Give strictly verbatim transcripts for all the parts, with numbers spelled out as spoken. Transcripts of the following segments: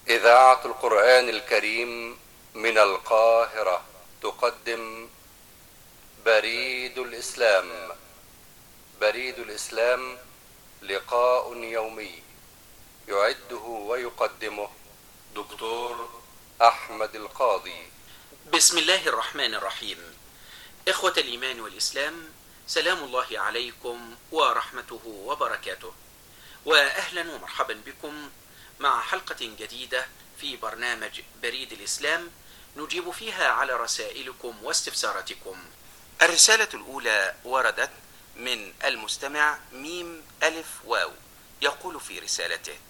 إذاعة القرآن الكريم من القاهرة تقدم بريد الإسلام. بريد الإسلام لقاء يومي يعده ويقدمه دكتور أحمد القاضي. بسم الله الرحمن الرحيم. إخوة الإيمان والإسلام، سلام الله عليكم ورحمته وبركاته، وأهلا ومرحبا بكم مع حلقة جديدة في برنامج بريد الإسلام نجيب فيها على رسائلكم واستفساراتكم. الرسالة الأولى وردت من المستمع ميم ألف واو، يقول في رسالته: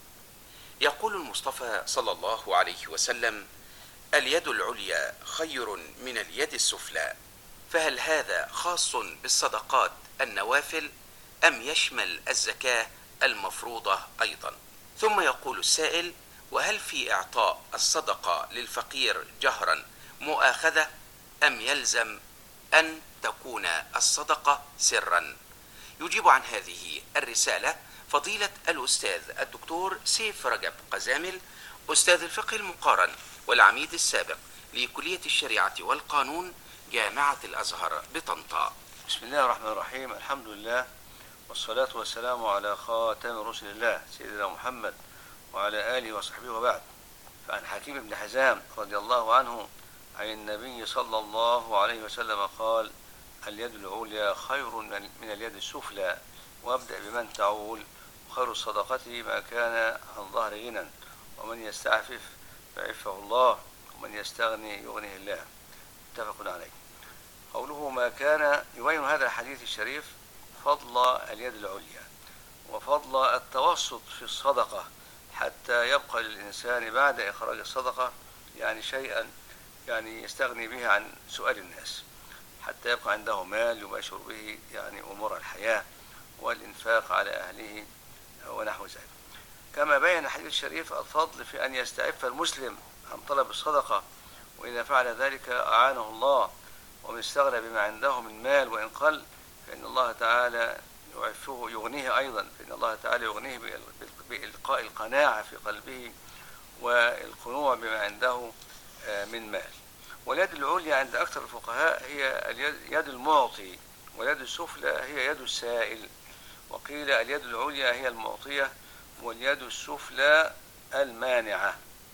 يقول المصطفى صلى الله عليه وسلم: اليد العليا خير من اليد السفلى، فهل هذا خاص بالصدقات النوافل أم يشمل الزكاة المفروضة أيضا؟ ثم يقول السائل: وهل في إعطاء الصدقة للفقير جهرا مؤاخذة أم يلزم أن تكون الصدقة سرا؟ يجيب عن هذه الرسالة فضيلة الأستاذ الدكتور سيف رجب قزامل، أستاذ الفقه المقارن والعميد السابق لكلية الشريعة والقانون جامعة الأزهر بطنطا. بسم الله الرحمن الرحيم. الحمد لله والصلاة والسلام على خاتم رسل الله سيدنا محمد وعلى آله وصحبه وبعد. فعن حكيم بن حزام رضي الله عنه عن النبي صلى الله عليه وسلم قال: اليد العليا خير من اليد السفلى، وابدأ بمن تعول، وخير الصدقة ما كان عن ظهر غنى، ومن يستعفف فعفه الله، ومن يستغني يغنيه الله. متفق عليه. قوله ما كان يبين هذا الحديث الشريف فضل اليد العليا وفضل التوسط في الصدقة، حتى يبقى للإنسان بعد إخراج الصدقة يعني شيئا يعني يستغني به عن سؤال الناس، حتى يبقى عنده مال يباشر به يعني أمور الحياة والإنفاق على أهله ونحو ذلك. كما بين الحديث الشريف الفضل في أن يستعف المسلم عن طلب الصدقة، وإذا فعل ذلك أعانه الله، ومن استغنى بما عنده من مال وإن قل فإن الله تعالى يعفه يغنيه أيضا، فإن الله تعالى يغنيه بإلقاء القناعة في قلبه والقنوع بما عنده من مال. واليد العليا عند أكثر الفقهاء هي اليد المعطي، واليد السفلى هي يد السائل. وقيل اليد العليا هي المعطية واليد السفلى المانعة.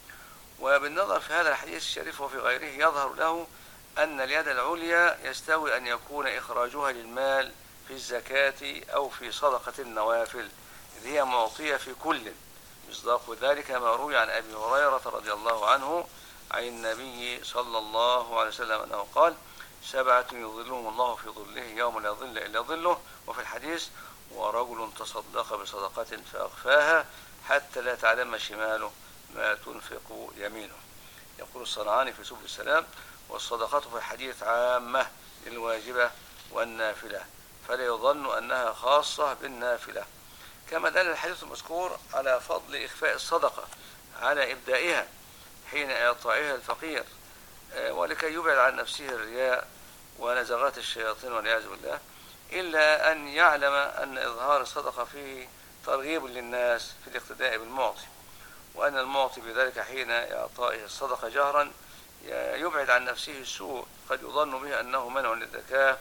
وبالنظر في هذا الحديث الشريف وفي غيره يظهر له أن اليد العليا يستوي أن يكون إخراجها للمال في الزكاة أو في صدقة النوافل، إذ هي معطية في كل. مصداق ذلك ما روي عن أبي هريرة رضي الله عنه عن النبي صلى الله عليه وسلم أنه قال: سبعة يظلهم الله في ظله يوم لا ظل إلا ظله. وفي الحديث: ورجل تصدق بصدقة فأخفاها حتى لا تعلم شماله ما تنفق يمينه. يقول الصنعاني في سبل السلام: والصدقة في الحديث عامة للواجبة والنافلة، فلا يظن أنها خاصة بالنافلة. كما دل الحديث المذكور على فضل إخفاء الصدقة على إبدائها حين إعطائها الفقير، ولكي يبعد عن نفسه الرياء ونزغات الشياطين والعياذ بالله، إلا أن يعلم أن إظهار الصدقة فيه ترغيب للناس في الاقتداء بالمعطي، وأن المعطي بذلك حين إعطائه الصدقة جهرا يبعد عن نفسه السوء، قد يظن به أنه منع للزكاة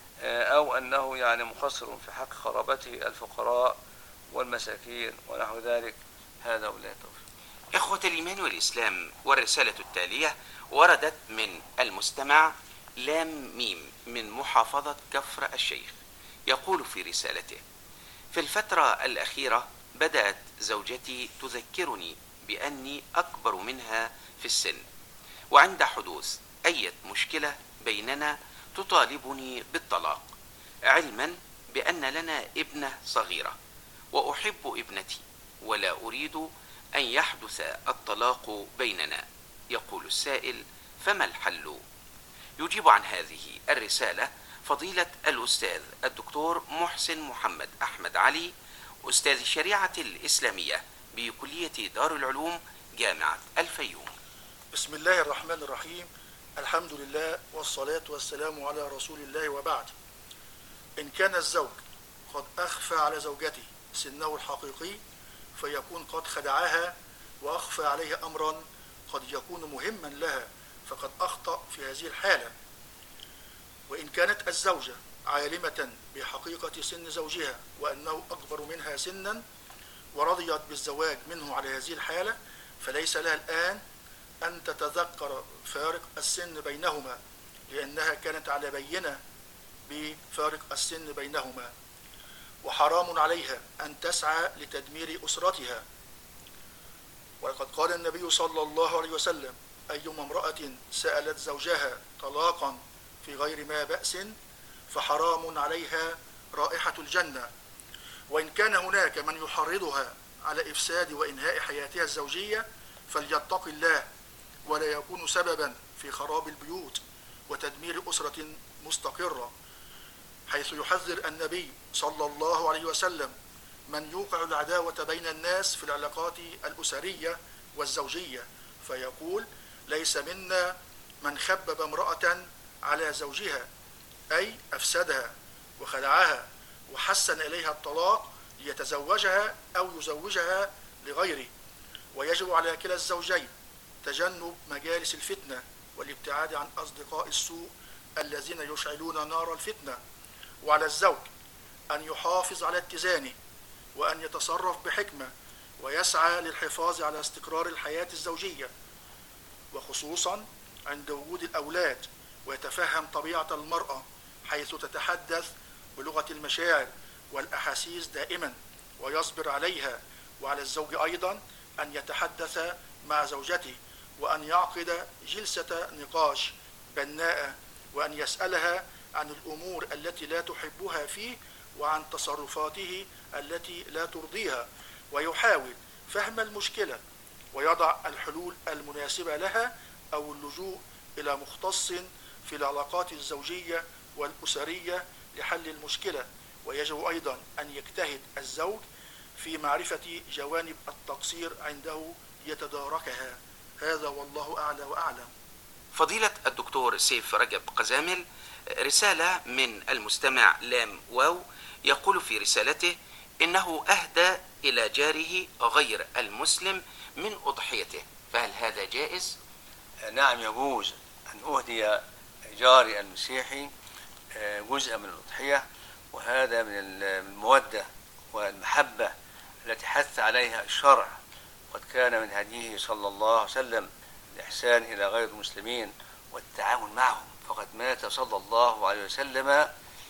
أو أنه يعني مقصر في حق قرابته الفقراء والمساكين ونحو ذلك. هذا ولا توفيق. إخوة الإيمان والإسلام، والرسالة التالية وردت من المستمع لام ميم من محافظة كفر الشيخ، يقول في رسالته: في الفترة الأخيرة بدأت زوجتي تذكرني بأني أكبر منها في السن، وعند حدوث أي مشكلة بيننا تطالبني بالطلاق، علما بأن لنا ابنة صغيرة وأحب ابنتي ولا أريد أن يحدث الطلاق بيننا. يقول السائل: فما الحل؟ يجيب عن هذه الرسالة فضيلة الأستاذ الدكتور محسن محمد أحمد علي، أستاذ الشريعة الإسلامية بكلية دار العلوم جامعة الفيوم. بسم الله الرحمن الرحيم. الحمد لله والصلاة والسلام على رسول الله، وبعد. إن كان الزوج قد أخفى على زوجته سنه الحقيقي فيكون قد خدعها وأخفى عليها أمرا قد يكون مهما لها فقد أخطأ في هذه الحالة. وإن كانت الزوجة عالمة بحقيقة سن زوجها وأنه أكبر منها سنا ورضيت بالزواج منه على هذه الحالة، فليس لها الآن أن تتذكر فارق السن بينهما، لأنها كانت على بينة بفارق السن بينهما. وحرام عليها أن تسعى لتدمير أسرتها. ولقد قال النبي صلى الله عليه وسلم: أيما امرأة سألت زوجها طلاقا في غير ما بأس فحرام عليها رائحة الجنة. وإن كان هناك من يحرضها على إفساد وإنهاء حياتها الزوجية فليتق الله ولا يكون سببا في خراب البيوت وتدمير أسرة مستقرة، حيث يحذر النبي صلى الله عليه وسلم من يوقع العداوة بين الناس في العلاقات الأسرية والزوجية، فيقول: ليس منا من خبب امرأة على زوجها، أي أفسدها وخدعها وحسن إليها الطلاق ليتزوجها أو يزوجها لغيره. ويجب على كلا الزوجين تجنب مجالس الفتنة والابتعاد عن أصدقاء السوء الذين يشعلون نار الفتنة. وعلى الزوج أن يحافظ على اتزانه وأن يتصرف بحكمة ويسعى للحفاظ على استقرار الحياة الزوجية، وخصوصا عند وجود الأولاد، ويتفهم طبيعة المرأة حيث تتحدث بلغة المشاعر والأحاسيس دائما ويصبر عليها. وعلى الزوج أيضا أن يتحدث مع زوجته وأن يعقد جلسة نقاش بناءة، وأن يسألها عن الأمور التي لا تحبها فيه وعن تصرفاته التي لا ترضيها، ويحاول فهم المشكلة ويضع الحلول المناسبة لها أو اللجوء إلى مختص في العلاقات الزوجية والأسرية لحل المشكلة. ويجب أيضا أن يجتهد الزوج في معرفة جوانب التقصير عنده ليتداركها. هذا والله أعلى وأعلم. فضيلة الدكتور سيف رجب قزامل، رسالة من المستمع لام واو يقول في رسالته إنه أهدى إلى جاره غير المسلم من أضحيته، فهل هذا جائز؟ نعم، يجوز أن أهدي جاري المسيحي جزء من الأضحية، وهذا من المودة والمحبة التي حث عليها الشرع. قد كان من هديه صلى الله عليه وسلم الإحسان إلى غير المسلمين والتعاون معهم، فقد مات صلى الله عليه وسلم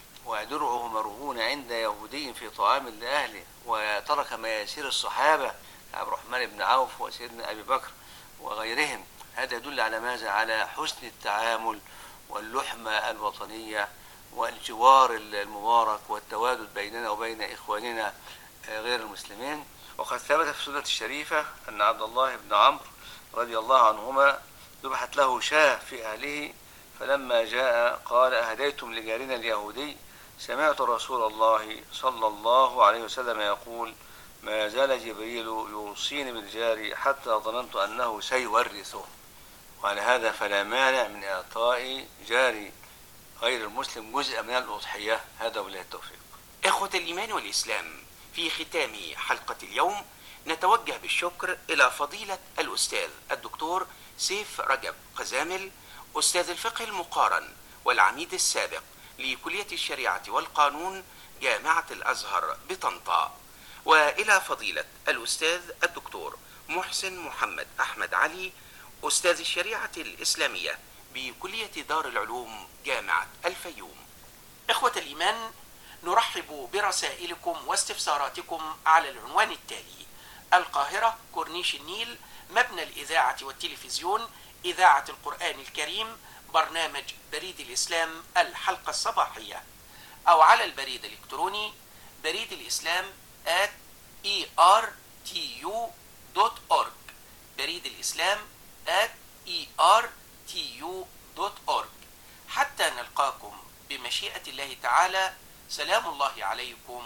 ودرعه مرهون عند يهودي في طعام لأهله، وترك مياسير الصحابة عبد الرحمن بن عوف وسيدنا أبي بكر وغيرهم. هذا يدل على ماذا؟ على حسن التعامل واللحمة الوطنية والجوار المبارك والتوادد بيننا وبين إخواننا غير المسلمين. وقد ثبت في السنة الشريفة أن عبد الله بن عمرو رضي الله عنهما ذبحت له شاة في أهله، فلما جاء قال: أهديتم لجارنا اليهودي؟ سمعت رسول الله صلى الله عليه وسلم يقول: ما زال جبريل يوصيني بالجار حتى ظننت أنه سيورثه. وعلى هذا فلا مانع من إعطاء جاري غير المسلم جزء من الأضحية. هذا وبالله التوفيق. إخوة الإيمان والإسلام، في ختام حلقة اليوم نتوجه بالشكر إلى فضيلة الأستاذ الدكتور سيف رجب قزامل، أستاذ الفقه المقارن والعميد السابق لكلية الشريعة والقانون جامعة الأزهر بطنطا، وإلى فضيلة الأستاذ الدكتور محسن محمد أحمد علي، أستاذ الشريعة الإسلامية بكلية دار العلوم جامعة الفيوم. إخوة الإيمان، نرحب برسائلكم واستفساراتكم على العنوان التالي: القاهرة، كورنيش النيل، مبنى الإذاعة والتلفزيون، إذاعة القرآن الكريم، برنامج بريد الإسلام الحلقة الصباحية، أو على البريد الإلكتروني بريد الإسلام at e r t u dot org، بريد الإسلام at e r t u dot org. حتى نلقاكم بمشيئة الله تعالى، سلام الله عليكم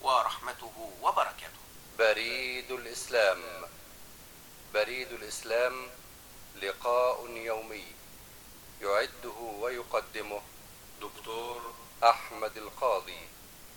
ورحمته وبركاته. بريد الإسلام. بريد الإسلام لقاء يومي يعده ويقدمه دكتور أحمد القاضي.